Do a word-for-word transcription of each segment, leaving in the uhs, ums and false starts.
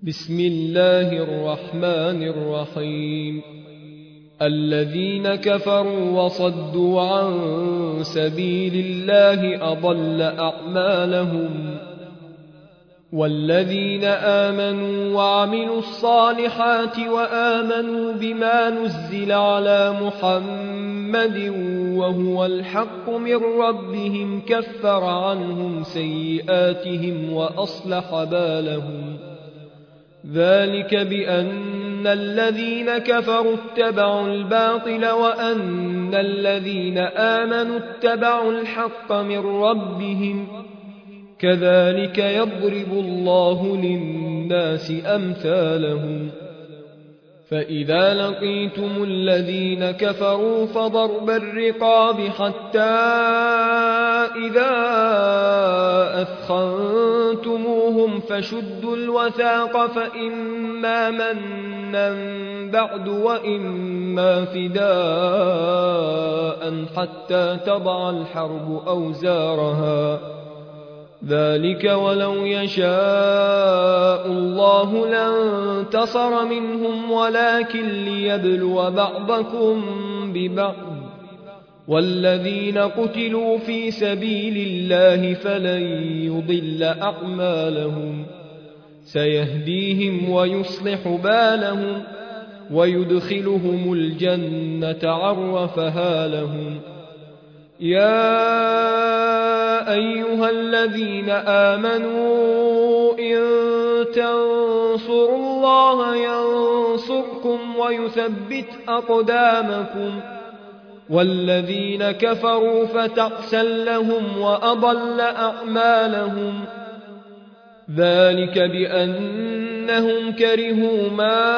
بسم الله الرحمن الرحيم. الذين كفروا وصدوا عن سبيل الله أضل أعمالهم، والذين آمنوا وعملوا الصالحات وآمنوا بما نزل على محمد وهو الحق من ربهم كفر عنهم سيئاتهم وأصلح بالهم. ذلك بأن الذين كفروا اتبعوا الباطل وأن الذين آمنوا اتبعوا الحق من ربهم، كذلك يضرب الله للناس أمثالهم. فإذا لقيتم الذين كفروا فضرب الرقاب حتى إذا أثخنتموهم فشدوا الوثاق، فإما منا بعد وإما فداء حتى تضع الحرب أوزارها، ذلك ولو يشاء الله لانتصر منهم ولكن ليبلو بعضكم ببعض، والذين قتلوا في سبيل الله فلن يضل أعمالهم، سيهديهم ويصلح بالهم ويدخلهم الجنة عرفها لهم. يا أيها الذين آمنوا إن تنصروا الله ينصركم ويثبت أقدامكم، والذين كفروا فتعسا لهم وأضل أعمالهم. ذلك بأنهم كرهوا ما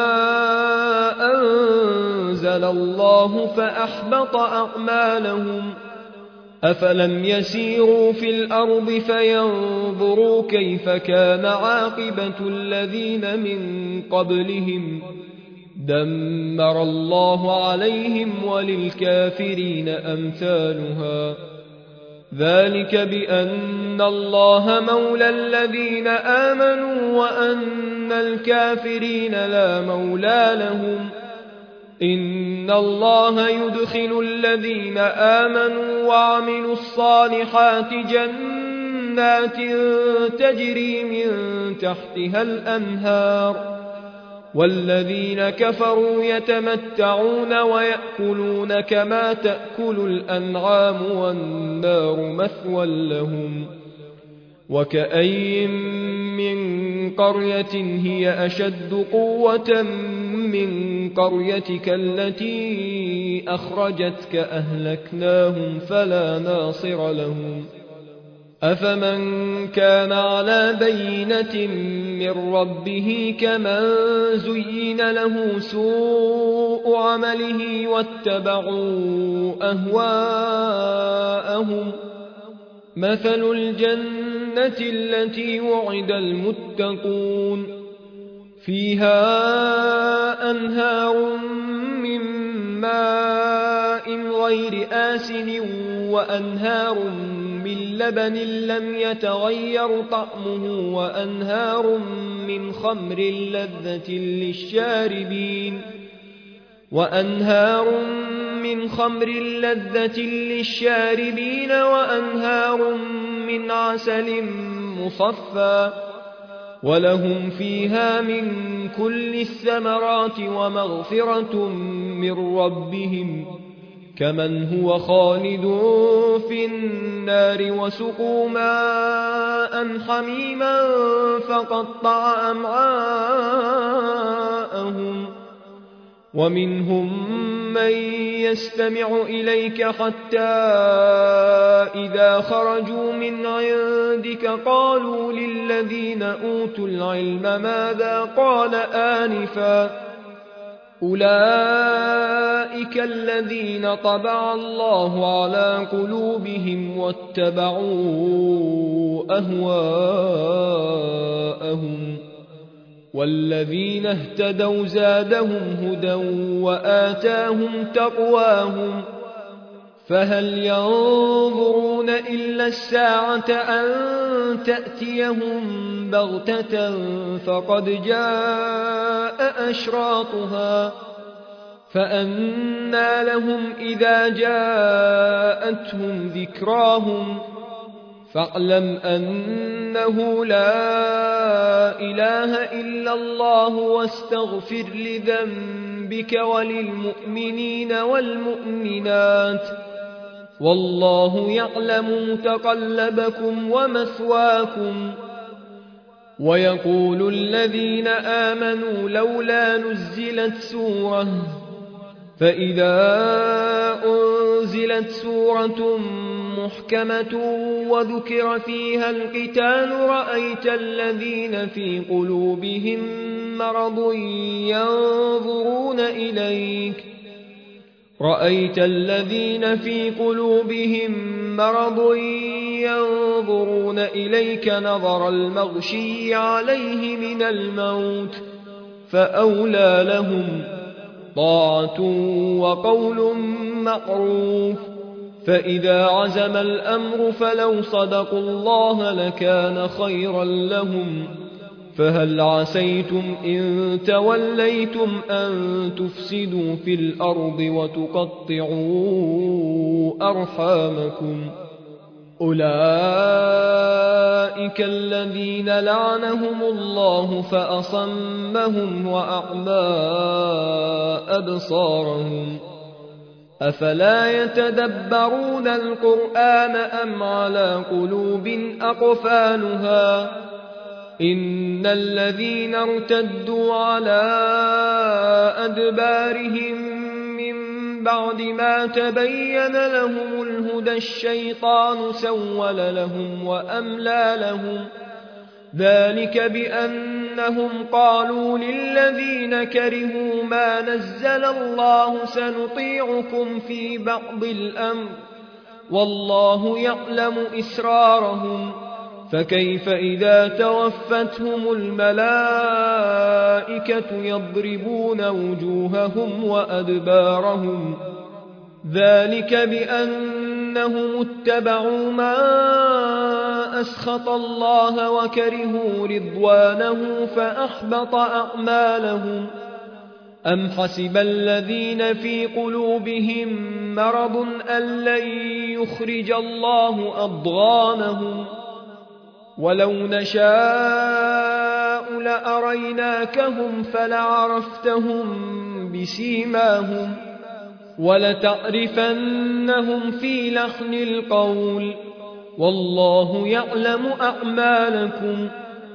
أنزل الله فأحبط أعمالهم. أفلم يسيروا في الأرض فينظروا كيف كان عاقبة الذين من قبلهم، دمر الله عليهم وللكافرين أمثالها. ذلك بأن الله مولى الذين آمنوا وأن الكافرين لا مولى لهم. إن الله يدخل الذين آمنوا وعملوا الصالحات جنات تجري من تحتها الأنهار، والذين كفروا يتمتعون ويأكلون كما تأكل الأنعام والنار مثوى لهم. وكأين من قرية هي أشد قوة من قريتك التي أخرجتك أهلكناهم فلا ناصر لهم. أفمن كان على بينة من ربه كمن زين له سوء عمله واتبعوا أهواءهم. مثل الجنة التي وعد المتقون فيها أنهار من ماء غير آسن وأنهار من لبن لم يتغير طعمه وأنهار من خمر لذة للشاربين وأنهار من خمر لذة للشاربين وأنهار من عسل مصفى، ولهم فيها من كل الثمرات ومغفرة من ربهم، كمن هو خالد في النار وسقوا ماء حميما فقطع أمعاءهم. ومنهم من يستمع إليك حتى إذا خرجوا من عندك قالوا للذين أوتوا العلم ماذا قال آنفا، أولئك الذين طبع الله على قلوبهم واتبعوا أهواءهم. والذين اهتدوا زادهم هدى وآتاهم تقواهم. فهل ينظرون إلا الساعة أن تأتيهم بغتة فقد جاء أشراطها فأنى لهم إذا جاءتهم ذكراهم فاعلم أنه لا إله إلا الله واستغفر لذنبك وللمؤمنين والمؤمنات والله يعلم متقلبكم ومثواكم. ويقول الذين آمنوا لولا نزلت سورة فإذا أنزلت سورة محكمة وذكر فيها القتال رأيت الذين في قلوبهم مرض ينظرون إليك رأيت الذين في قلوبهم مرض ينظرون إليك نظر المغشي عليه من الموت فأولى لهم طاعة وقول معروف. فإذا عزم الأمر فلو صدقوا الله لكان خيرا لهم فهل عسيتم إن توليتم أن تفسدوا في الأرض وتقطعوا أرحامكم أولئك الذين لعنهم الله فأصمهم وأعمى أبصارهم أفلا يتدبرون القرآن أم على قلوب أقفالها إن الذين ارتدوا على أدبارهم من بعد ما تبين لهم الهدى الشيطان سول لهم وأملى لهم ذلك بأنهم قالوا للذين كرهوا ما نزل الله سنطيعكم في بعض الأمر والله يعلم إسرارهم فكيف إذا توفتهم الملائكة يضربون وجوههم وأدبارهم ذلك بأنهم اتبعوا ما أسخط الله وكرهوا رضوانه فأحبط أعمالهم. أم حسب الذين في قلوبهم مرض أن لن يخرج الله أضغانهم ولو نشاء لأريناكهم فلعرفتهم بسيماهم ولتعرفنهم في لحن القول والله يعلم أعمالكم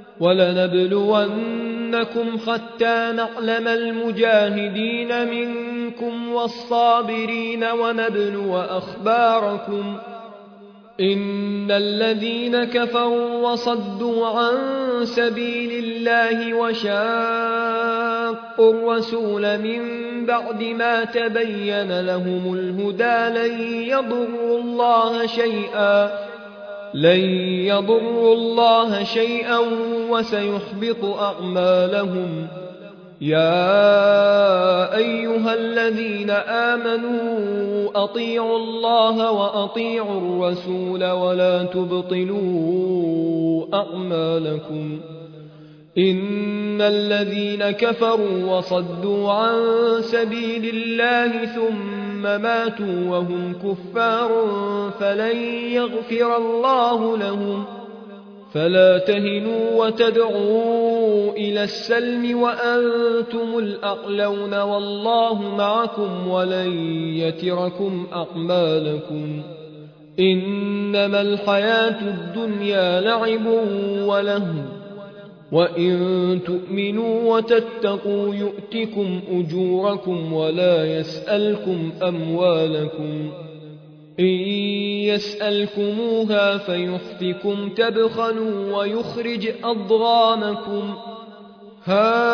ولنبلونكم حتى نعلم المجاهدين منكم والصابرين ونبلو أخباركم إن الذين كفروا وصدوا عن سبيل الله وشاقوا الرسول من بعد ما تبين لهم الهدى لن يضروا الله شيئا لن يضروا الله شيئا وسيحبط أعمالهم. يا أيها الذين آمنوا أطيعوا الله وأطيعوا الرسول ولا تبطلوا أعمالكم إن الذين كفروا وصدوا عن سبيل الله ثم ماتوا وهم كفار فلن يغفر الله لهم فلا تهنوا وتدعوا إلى السلم وأنتم الأعلون والله معكم ولن يتركم أعمالكم إنما الحياة الدنيا لعب ولهو وإن تؤمنوا وتتقوا يؤتكم أجوركم ولا يسألكم أموالكم إن يسألكموها فيحفكم تبخلوا ويخرج أضغانكم ها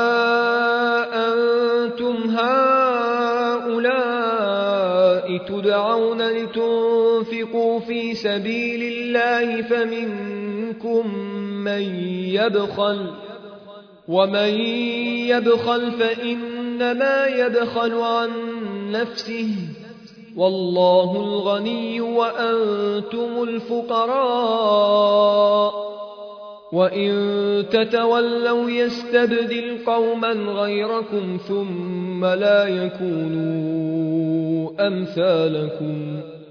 أنتم هؤلاء تدعون لتنفقوا في سبيل الله فمنكم من يبخل ومن يبخل فإنما يبخل عن نفسه والله الغني وأنتم الفقراء وإن تتولوا يستبدل قوما غيركم ثم لا يكونوا أمثالكم